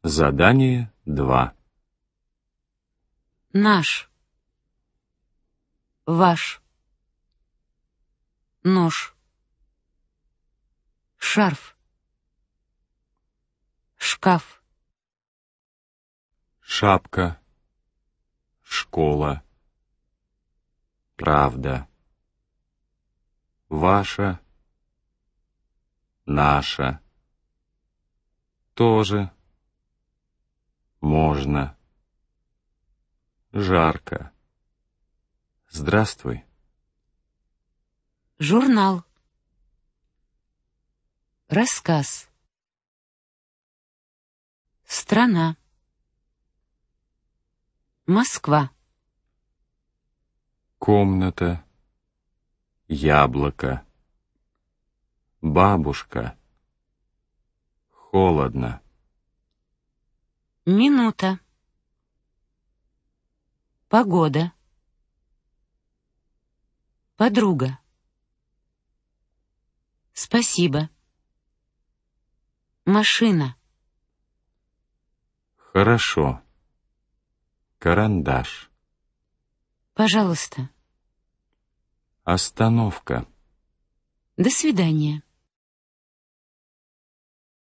Задание 2. Наш. Ваш. Нож. Шарф. Шкаф. Шапка. Школа. Правда. Ваша. Наша. Тоже. Можно. Жарко. Здравствуй. Журнал. Рассказ. Страна. Москва. Комната. Яблоко. Бабушка. Холодно. Минута. Погода. Подруга. Спасибо. Машина. Хорошо. Карандаш. Пожалуйста. Остановка. До свидания.